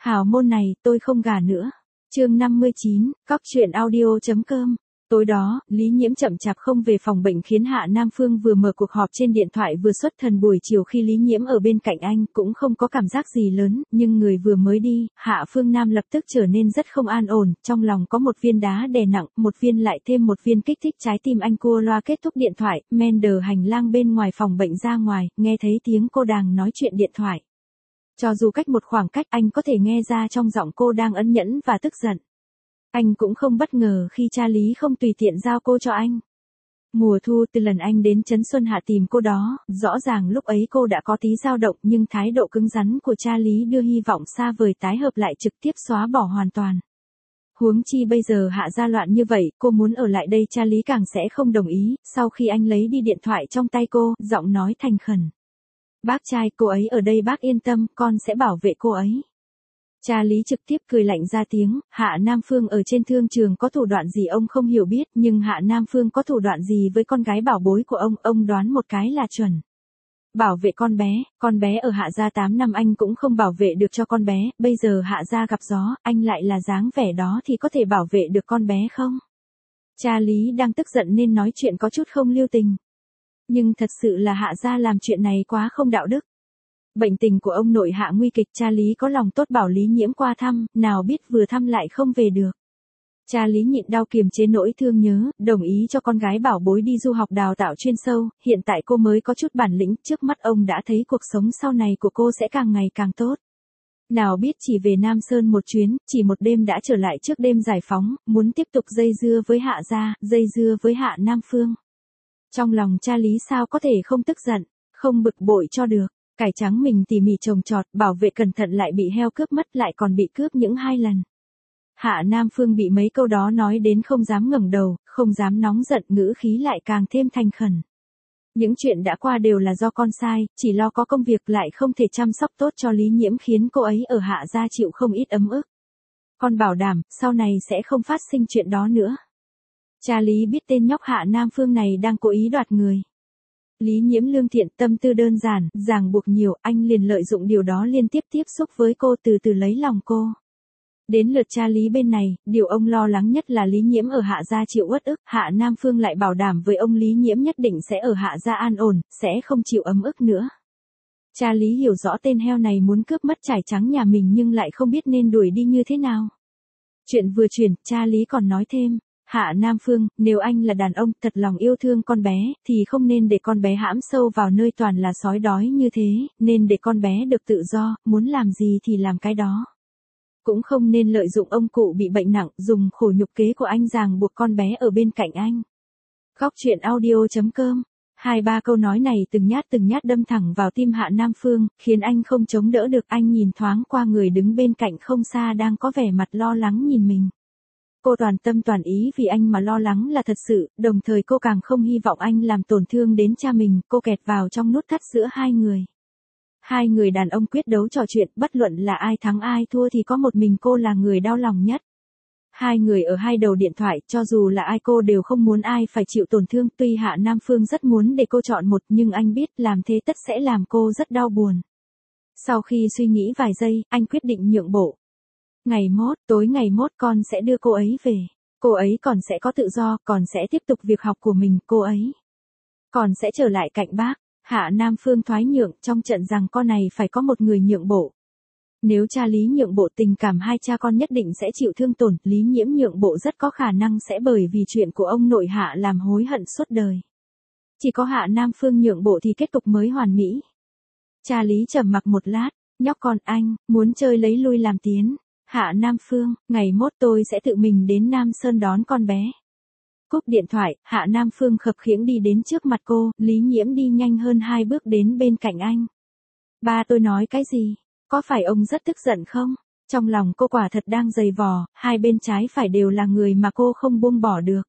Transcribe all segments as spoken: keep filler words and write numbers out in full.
Hào môn này, tôi không gả nữa. Chương năm mươi chín, cóc truyện audio.com. Tối đó, Lý Nhiễm chậm chạp không về phòng bệnh khiến Hạ Nam Phương vừa mở cuộc họp trên điện thoại vừa xuất thần. Buổi chiều khi Lý Nhiễm ở bên cạnh anh cũng không có cảm giác gì lớn, nhưng người vừa mới đi, Hạ Phương Nam lập tức trở nên rất không an ổn, trong lòng có một viên đá đè nặng, một viên lại thêm một viên kích thích trái tim anh. Cua loa kết thúc điện thoại, men đờ hành lang bên ngoài phòng bệnh ra ngoài, nghe thấy tiếng cô đang nói chuyện điện thoại. Cho dù cách một khoảng cách, anh có thể nghe ra trong giọng cô đang ân nhẫn và tức giận. Anh cũng không bất ngờ khi cha Lý không tùy tiện giao cô cho anh. Mùa thu từ lần anh đến Trấn Xuân Hạ tìm cô đó, rõ ràng lúc ấy cô đã có tí dao động, nhưng thái độ cứng rắn của cha Lý đưa hy vọng xa vời tái hợp lại trực tiếp xóa bỏ hoàn toàn. Huống chi bây giờ Hạ gia loạn như vậy, cô muốn ở lại đây cha Lý càng sẽ không đồng ý. Sau khi anh lấy đi điện thoại trong tay cô, giọng nói thành khẩn. Bác trai, cô ấy ở đây bác yên tâm, con sẽ bảo vệ cô ấy. Cha Lý trực tiếp cười lạnh ra tiếng. Hạ Nam Phương ở trên thương trường có thủ đoạn gì ông không hiểu biết, nhưng Hạ Nam Phương có thủ đoạn gì với con gái bảo bối của ông, ông đoán một cái là chuẩn. Bảo vệ con bé, con bé ở Hạ gia tám năm anh cũng không bảo vệ được cho con bé, bây giờ Hạ gia gặp gió, anh lại là dáng vẻ đó thì có thể bảo vệ được con bé không? Cha Lý đang tức giận nên nói chuyện có chút không lưu tình. Nhưng thật sự là Hạ gia làm chuyện này quá không đạo đức. Bệnh tình của ông nội Hạ nguy kịch, cha Lý có lòng tốt bảo Lý Nhiễm qua thăm, nào biết vừa thăm lại không về được. Cha Lý nhịn đau kiềm chế nỗi thương nhớ, đồng ý cho con gái bảo bối đi du học đào tạo chuyên sâu, hiện tại cô mới có chút bản lĩnh, trước mắt ông đã thấy cuộc sống sau này của cô sẽ càng ngày càng tốt. Nào biết chỉ về Nam Sơn một chuyến, chỉ một đêm đã trở lại trước đêm giải phóng, muốn tiếp tục dây dưa với Hạ gia, dây dưa với Hạ Nam Phương. Trong lòng cha Lý sao có thể không tức giận, không bực bội cho được. Cải trắng mình tỉ mỉ trồng trọt, bảo vệ cẩn thận lại bị heo cướp mất, lại còn bị cướp những hai lần. Hạ Nam Phương bị mấy câu đó nói đến không dám ngẩng đầu, không dám nóng giận, ngữ khí lại càng thêm thành khẩn. Những chuyện đã qua đều là do con sai, chỉ lo có công việc lại không thể chăm sóc tốt cho Lý Nhiễm khiến cô ấy ở Hạ gia chịu không ít ấm ức. Con bảo đảm, sau này sẽ không phát sinh chuyện đó nữa. Cha Lý biết tên nhóc Hạ Nam Phương này đang cố ý đoạt người. Lý Nhiễm lương thiện, tâm tư đơn giản, ràng buộc nhiều, anh liền lợi dụng điều đó liên tiếp tiếp xúc với cô, từ từ lấy lòng cô. Đến lượt cha Lý bên này, điều ông lo lắng nhất là Lý Nhiễm ở Hạ gia chịu uất ức, Hạ Nam Phương lại bảo đảm với ông Lý Nhiễm nhất định sẽ ở Hạ gia an ổn, sẽ không chịu ấm ức nữa. Cha Lý hiểu rõ tên heo này muốn cướp mất trải trắng nhà mình nhưng lại không biết nên đuổi đi như thế nào. Chuyện vừa chuyển, cha Lý còn nói thêm. Hạ Nam Phương, nếu anh là đàn ông thật lòng yêu thương con bé, thì không nên để con bé hãm sâu vào nơi toàn là sói đói như thế, nên để con bé được tự do, muốn làm gì thì làm cái đó. Cũng không nên lợi dụng ông cụ bị bệnh nặng, dùng khổ nhục kế của anh ràng buộc con bé ở bên cạnh anh. Góc truyện audio.com. Hai ba câu nói này từng nhát từng nhát đâm thẳng vào tim Hạ Nam Phương, khiến anh không chống đỡ được. Anh nhìn thoáng qua người đứng bên cạnh không xa đang có vẻ mặt lo lắng nhìn mình. Cô toàn tâm toàn ý vì anh mà lo lắng là thật sự, đồng thời cô càng không hy vọng anh làm tổn thương đến cha mình, cô kẹt vào trong nút thắt giữa hai người. Hai người đàn ông quyết đấu trò chuyện, bất luận là ai thắng ai thua thì có một mình cô là người đau lòng nhất. Hai người ở hai đầu điện thoại, cho dù là ai cô đều không muốn ai phải chịu tổn thương, tuy Hạ Nam Phương rất muốn để cô chọn một nhưng anh biết làm thế tất sẽ làm cô rất đau buồn. Sau khi suy nghĩ vài giây, anh quyết định nhượng bộ. Ngày mốt, tối ngày mốt con sẽ đưa cô ấy về. Cô ấy còn sẽ có tự do, còn sẽ tiếp tục việc học của mình, cô ấy còn sẽ trở lại cạnh bác. Hạ Nam Phương thoái nhượng, trong trận rằng con này phải có một người nhượng bộ. Nếu cha Lý nhượng bộ, tình cảm hai cha con nhất định sẽ chịu thương tổn, Lý Nhiễm nhượng bộ rất có khả năng sẽ bởi vì chuyện của ông nội Hạ làm hối hận suốt đời. Chỉ có Hạ Nam Phương nhượng bộ thì kết cục mới hoàn mỹ. Cha Lý trầm mặc một lát, nhóc con anh, muốn chơi lấy lui làm tiến. Hạ Nam Phương, ngày mốt tôi sẽ tự mình đến Nam Sơn đón con bé. Cúp điện thoại, Hạ Nam Phương khập khiễng đi đến trước mặt cô, Lý Nhiễm đi nhanh hơn hai bước đến bên cạnh anh. Ba tôi nói cái gì? Có phải ông rất tức giận không? Trong lòng cô quả thật đang dày vò, hai bên trái phải đều là người mà cô không buông bỏ được.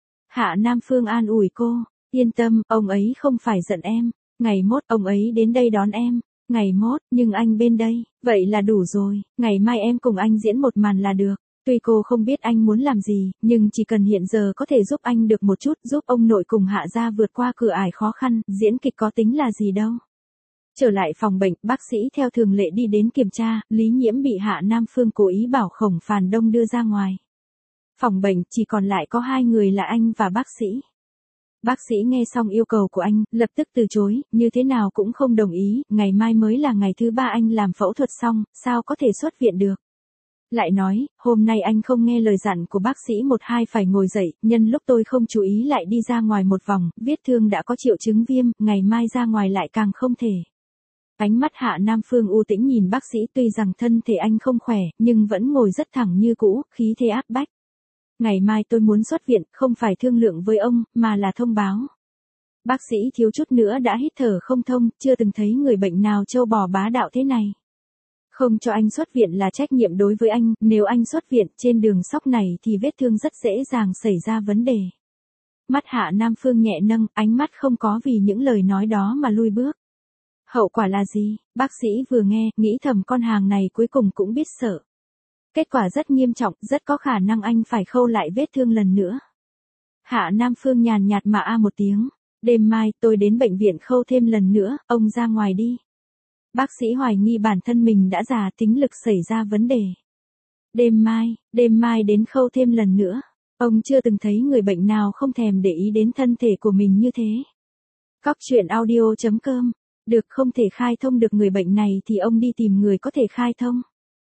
Hạ Nam Phương an ủi cô, yên tâm, ông ấy không phải giận em, ngày mốt ông ấy đến đây đón em. Ngày mốt, nhưng anh bên đây, vậy là đủ rồi, ngày mai em cùng anh diễn một màn là được. Tuy cô không biết anh muốn làm gì, nhưng chỉ cần hiện giờ có thể giúp anh được một chút, giúp ông nội cùng Hạ gia vượt qua cửa ải khó khăn, diễn kịch có tính là gì đâu. Trở lại phòng bệnh, bác sĩ theo thường lệ đi đến kiểm tra, Lý Nhiễm bị Hạ Nam Phương cố ý bảo Khổng Phàn Đông đưa ra ngoài. Phòng bệnh chỉ còn lại có hai người là anh và bác sĩ. Bác sĩ nghe xong yêu cầu của anh, lập tức từ chối, như thế nào cũng không đồng ý, ngày mai mới là ngày thứ ba anh làm phẫu thuật xong, sao có thể xuất viện được. Lại nói, hôm nay anh không nghe lời dặn của bác sĩ một hai phải ngồi dậy, nhân lúc tôi không chú ý lại đi ra ngoài một vòng, vết thương đã có triệu chứng viêm, ngày mai ra ngoài lại càng không thể. Ánh mắt Hạ Nam Phương u tĩnh nhìn bác sĩ, tuy rằng thân thể anh không khỏe, nhưng vẫn ngồi rất thẳng như cũ, khí thế áp bách. Ngày mai tôi muốn xuất viện, không phải thương lượng với ông, mà là thông báo. Bác sĩ thiếu chút nữa đã hít thở không thông, chưa từng thấy người bệnh nào trâu bò bá đạo thế này. Không cho anh xuất viện là trách nhiệm đối với anh, nếu anh xuất viện trên đường sóc này thì vết thương rất dễ dàng xảy ra vấn đề. Mắt Hạ Nam Phương nhẹ nâng, ánh mắt không có vì những lời nói đó mà lui bước. Hậu quả là gì? Bác sĩ vừa nghe, nghĩ thầm con hàng này cuối cùng cũng biết sợ. Kết quả rất nghiêm trọng, rất có khả năng anh phải khâu lại vết thương lần nữa. Hạ Nam Phương nhàn nhạt mà a một tiếng. Đêm mai tôi đến bệnh viện khâu thêm lần nữa, ông ra ngoài đi. Bác sĩ hoài nghi bản thân mình đã già, tính lực xảy ra vấn đề. Đêm mai, đêm mai đến khâu thêm lần nữa. Ông chưa từng thấy người bệnh nào không thèm để ý đến thân thể của mình như thế. Cóc truyện audio chấm com. Được, không thể khai thông được người bệnh này thì ông đi tìm người có thể khai thông.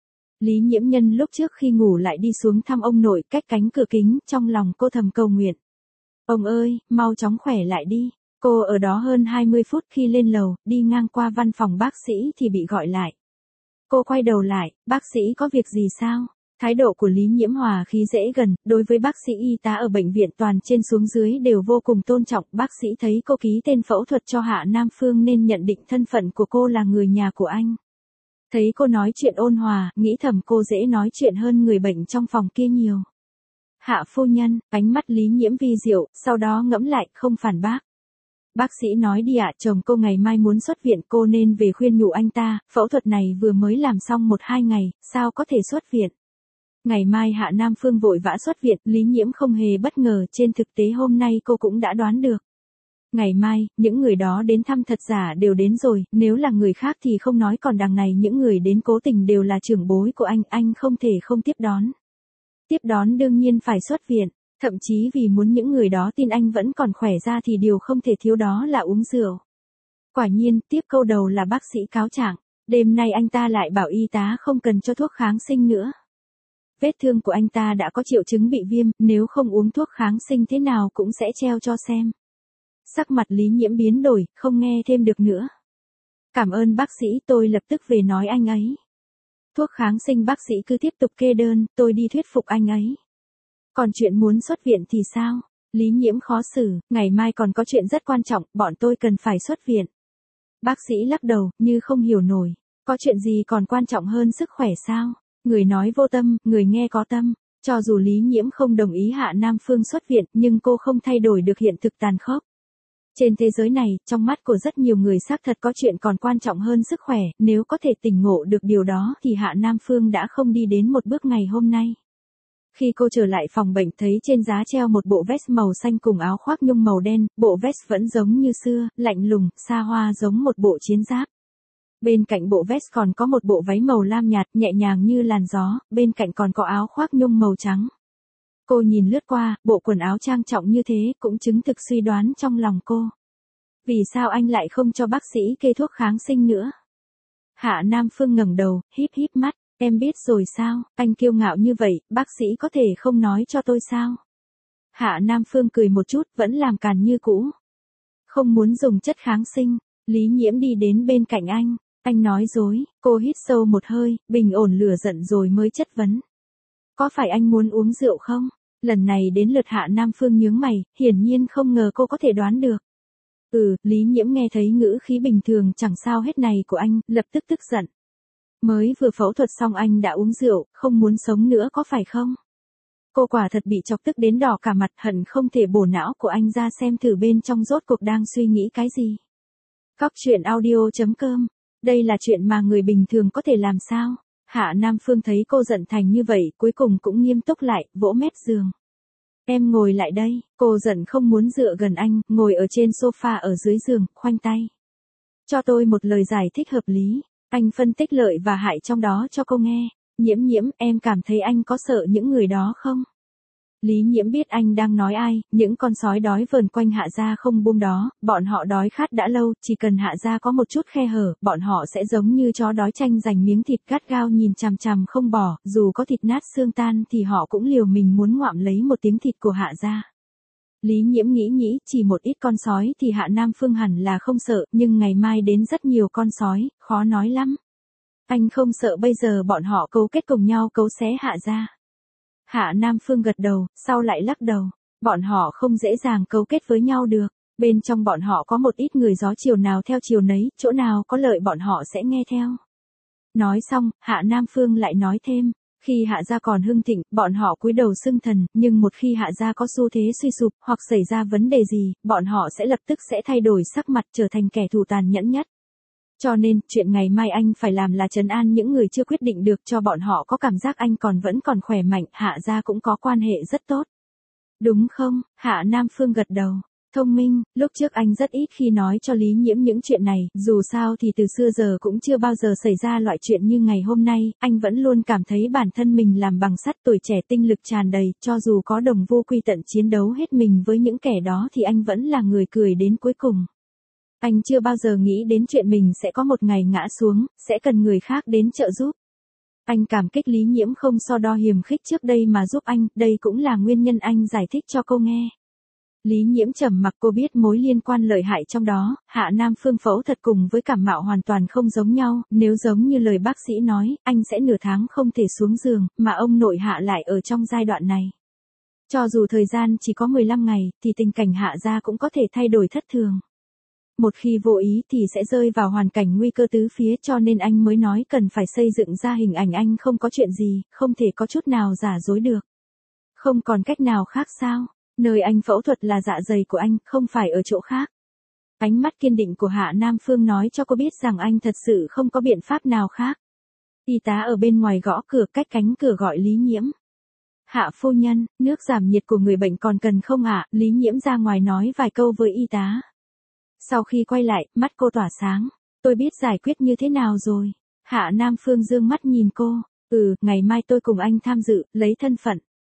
Lý Nhiễm Nhân lúc trước khi ngủ lại đi xuống thăm ông nội, cách cánh cửa kính, trong lòng cô thầm cầu nguyện. Ông ơi, mau chóng khỏe lại đi. Cô ở đó hơn hai mươi phút, khi lên lầu, đi ngang qua văn phòng bác sĩ thì bị gọi lại. Cô quay đầu lại, bác sĩ có việc gì sao? Thái độ của Lý Nhiễm hòa khí dễ gần, đối với bác sĩ y tá ở bệnh viện toàn trên xuống dưới đều vô cùng tôn trọng. Bác sĩ thấy cô ký tên phẫu thuật cho Hạ Nam Phương nên nhận định thân phận của cô là người nhà của anh. Thấy cô nói chuyện ôn hòa, nghĩ thầm cô dễ nói chuyện hơn người bệnh trong phòng kia nhiều. Hạ phu nhân, ánh mắt Lý Nhiễm vi diệu, sau đó ngẫm lại, không phản bác. Bác sĩ nói đi ạ, chồng cô ngày mai muốn xuất viện, cô nên về khuyên nhủ anh ta, phẫu thuật này vừa mới làm xong một hai ngày, sao có thể xuất viện. Ngày mai Hạ Nam Phương vội vã xuất viện, Lý Nhiễm không hề bất ngờ, trên thực tế hôm nay cô cũng đã đoán được. Ngày mai, những người đó đến thăm thật giả đều đến rồi, nếu là người khác thì không nói, còn đằng này những người đến cố tình đều là trưởng bối của anh, anh không thể không tiếp đón. Tiếp đón đương nhiên phải xuất viện, thậm chí vì muốn những người đó tin anh vẫn còn khỏe ra thì điều không thể thiếu đó là uống rượu. Quả nhiên, tiếp câu đầu là bác sĩ cáo trạng, đêm nay anh ta lại bảo y tá không cần cho thuốc kháng sinh nữa. Vết thương của anh ta đã có triệu chứng bị viêm, nếu không uống thuốc kháng sinh thế nào cũng sẽ treo cho xem. Sắc mặt Lý Nhiễm biến đổi, không nghe thêm được nữa. Cảm ơn bác sĩ, tôi lập tức về nói anh ấy. Thuốc kháng sinh bác sĩ cứ tiếp tục kê đơn, tôi đi thuyết phục anh ấy. Còn chuyện muốn xuất viện thì sao? Lý Nhiễm khó xử, ngày mai còn có chuyện rất quan trọng, bọn tôi cần phải xuất viện. Bác sĩ lắc đầu, như không hiểu nổi. Có chuyện gì còn quan trọng hơn sức khỏe sao? Người nói vô tâm, người nghe có tâm. Cho dù Lý Nhiễm không đồng ý Hạ Nam Phương xuất viện, nhưng cô không thay đổi được hiện thực tàn khốc. Trên thế giới này, trong mắt của rất nhiều người xác thật có chuyện còn quan trọng hơn sức khỏe, nếu có thể tỉnh ngộ được điều đó thì Hạ Nam Phương đã không đi đến một bước ngày hôm nay. Khi cô trở lại phòng bệnh thấy trên giá treo một bộ vest màu xanh cùng áo khoác nhung màu đen, bộ vest vẫn giống như xưa, lạnh lùng, xa hoa giống một bộ chiến giáp. Bên cạnh bộ vest còn có một bộ váy màu lam nhạt, nhẹ nhàng như làn gió, bên cạnh còn có áo khoác nhung màu trắng. Cô nhìn lướt qua, bộ quần áo trang trọng như thế cũng chứng thực suy đoán trong lòng cô. Vì sao anh lại không cho bác sĩ kê thuốc kháng sinh nữa? Hạ Nam Phương ngẩng đầu, híp híp mắt, em biết rồi sao, anh kiêu ngạo như vậy, bác sĩ có thể không nói cho tôi sao? Hạ Nam Phương cười một chút, vẫn làm càn như cũ. Không muốn dùng chất kháng sinh, Lý Nhiễm đi đến bên cạnh anh, anh nói dối, cô hít sâu một hơi, bình ổn lửa giận rồi mới chất vấn. Có phải anh muốn uống rượu không? Lần này đến lượt Hạ Nam Phương nhướng mày, hiển nhiên không ngờ cô có thể đoán được. Ừ, Lý Nhiễm nghe thấy ngữ khí bình thường chẳng sao hết này của anh, lập tức tức giận. Mới vừa phẫu thuật xong anh đã uống rượu, không muốn sống nữa có phải không? Cô quả thật bị chọc tức đến đỏ cả mặt, hận không thể bổ não của anh ra xem thử bên trong rốt cuộc đang suy nghĩ cái gì. Cóc truyện audio chấm com. Đây là chuyện mà người bình thường có thể làm sao? Hạ Nam Phương thấy cô giận thành như vậy, cuối cùng cũng nghiêm túc lại, vỗ mép giường. Em ngồi lại đây, cô giận không muốn dựa gần anh, ngồi ở trên sofa ở dưới giường, khoanh tay. Cho tôi một lời giải thích hợp lý. Anh phân tích lợi và hại trong đó cho cô nghe. Nhiễm nhiễm, em cảm thấy anh có sợ những người đó không? Lý Nhiễm biết anh đang nói ai, những con sói đói vờn quanh Hạ gia không buông đó, bọn họ đói khát đã lâu, chỉ cần Hạ gia có một chút khe hở, bọn họ sẽ giống như chó đói tranh giành miếng thịt gắt gao nhìn chằm chằm không bỏ, dù có thịt nát xương tan thì họ cũng liều mình muốn ngoạm lấy một tiếng thịt của Hạ gia. Lý Nhiễm nghĩ nghĩ, chỉ một ít con sói thì Hạ Nam Phương hẳn là không sợ, nhưng ngày mai đến rất nhiều con sói, khó nói lắm. Anh không sợ bây giờ bọn họ cấu kết cùng nhau cấu xé Hạ gia. Hạ Nam Phương gật đầu, sau lại lắc đầu. Bọn họ không dễ dàng cấu kết với nhau được. Bên trong bọn họ có một ít người gió chiều nào theo chiều nấy, chỗ nào có lợi bọn họ sẽ nghe theo. Nói xong, Hạ Nam Phương lại nói thêm. Khi Hạ gia còn hưng thịnh, bọn họ cúi đầu xưng thần, nhưng một khi Hạ gia có xu thế suy sụp, hoặc xảy ra vấn đề gì, bọn họ sẽ lập tức sẽ thay đổi sắc mặt trở thành kẻ thù tàn nhẫn nhất. Cho nên, chuyện ngày mai anh phải làm là trấn an những người chưa quyết định được cho bọn họ có cảm giác anh còn vẫn còn khỏe mạnh, Hạ gia cũng có quan hệ rất tốt. Đúng không? Hạ Nam Phương gật đầu. Thông minh, lúc trước anh rất ít khi nói cho Lý Nhiễm những chuyện này, dù sao thì từ xưa giờ cũng chưa bao giờ xảy ra loại chuyện như ngày hôm nay, anh vẫn luôn cảm thấy bản thân mình làm bằng sắt, tuổi trẻ tinh lực tràn đầy, cho dù có đồng vô quy tận chiến đấu hết mình với những kẻ đó thì anh vẫn là người cười đến cuối cùng. Anh chưa bao giờ nghĩ đến chuyện mình sẽ có một ngày ngã xuống, sẽ cần người khác đến trợ giúp. Anh cảm kích Lý Nhiễm không so đo hiềm khích trước đây mà giúp anh, đây cũng là nguyên nhân anh giải thích cho cô nghe. Lý Nhiễm trầm mặc, cô biết mối liên quan lợi hại trong đó, Hạ Nam Phương phẫu thuật cùng với cảm mạo hoàn toàn không giống nhau, nếu giống như lời bác sĩ nói, anh sẽ nửa tháng không thể xuống giường, mà ông nội Hạ lại ở trong giai đoạn này. Cho dù thời gian chỉ có mười lăm ngày, thì tình cảnh Hạ gia cũng có thể thay đổi thất thường. Một khi vô ý thì sẽ rơi vào hoàn cảnh nguy cơ tứ phía, cho nên anh mới nói cần phải xây dựng ra hình ảnh anh không có chuyện gì, không thể có chút nào giả dối được. Không còn cách nào khác sao? Nơi anh phẫu thuật là dạ dày của anh, không phải ở chỗ khác. Ánh mắt kiên định của Hạ Nam Phương nói cho cô biết rằng anh thật sự không có biện pháp nào khác. Y tá ở bên ngoài gõ cửa, cách cánh cửa gọi Lý Nhiễm. Hạ phu nhân, nước giảm nhiệt của người bệnh còn cần không ạ? Lý Nhiễm ra ngoài nói vài câu với y tá. Sau khi quay lại, mắt cô tỏa sáng. Tôi biết giải quyết như thế nào rồi. Hạ Nam Phương dương mắt nhìn cô. Ừ, ngày mai tôi cùng anh tham dự, lấy thân phận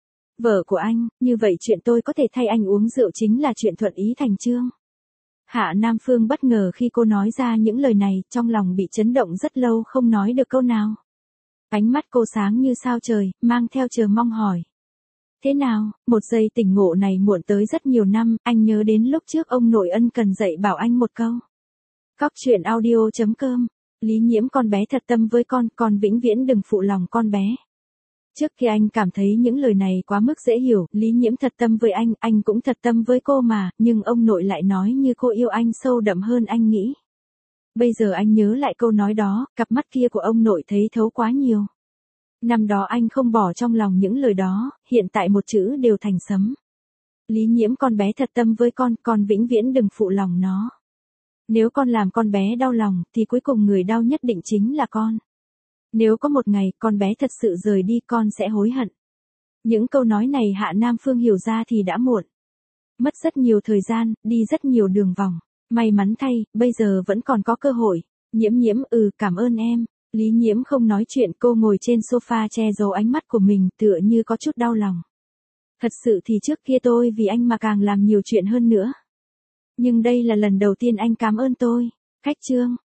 vợ của anh, như vậy chuyện tôi có thể thay anh uống rượu chính là chuyện thuận ý thành chương. Hạ Nam Phương bất ngờ khi cô nói ra những lời này, trong lòng bị chấn động rất lâu không nói được câu nào. Ánh mắt cô sáng như sao trời, mang theo chờ mong hỏi. Thế nào, một giây tỉnh ngộ này muộn tới rất nhiều năm, anh nhớ đến lúc trước ông nội ân cần dạy bảo anh một câu. Cóc truyện audio chấm com. Lý Nhiễm, con bé thật tâm với con, con vĩnh viễn đừng phụ lòng con bé. Trước khi anh cảm thấy những lời này quá mức dễ hiểu, Lý Nhiễm thật tâm với anh, anh cũng thật tâm với cô mà, nhưng ông nội lại nói như cô yêu anh sâu đậm hơn anh nghĩ. Bây giờ anh nhớ lại câu nói đó, cặp mắt kia của ông nội thấy thấu quá nhiều. Năm đó anh không bỏ trong lòng những lời đó, hiện tại một chữ đều thành sấm. Lý Nhiễm, con bé thật tâm với con, con vĩnh viễn đừng phụ lòng nó. Nếu con làm con bé đau lòng, thì cuối cùng người đau nhất định chính là con. Nếu có một ngày, con bé thật sự rời đi, con sẽ hối hận. Những câu nói này Hạ Nam Phương hiểu ra thì đã muộn. Mất rất nhiều thời gian, đi rất nhiều đường vòng. May mắn thay, bây giờ vẫn còn có cơ hội. Nhiễm nhiễm, ừ, cảm ơn em. Lý Nhiễm không nói chuyện, cô ngồi trên sofa che giấu ánh mắt của mình, tựa như có chút đau lòng. Thật sự thì trước kia tôi vì anh mà càng làm nhiều chuyện hơn nữa. Nhưng đây là lần đầu tiên anh cảm ơn tôi. Cách chương.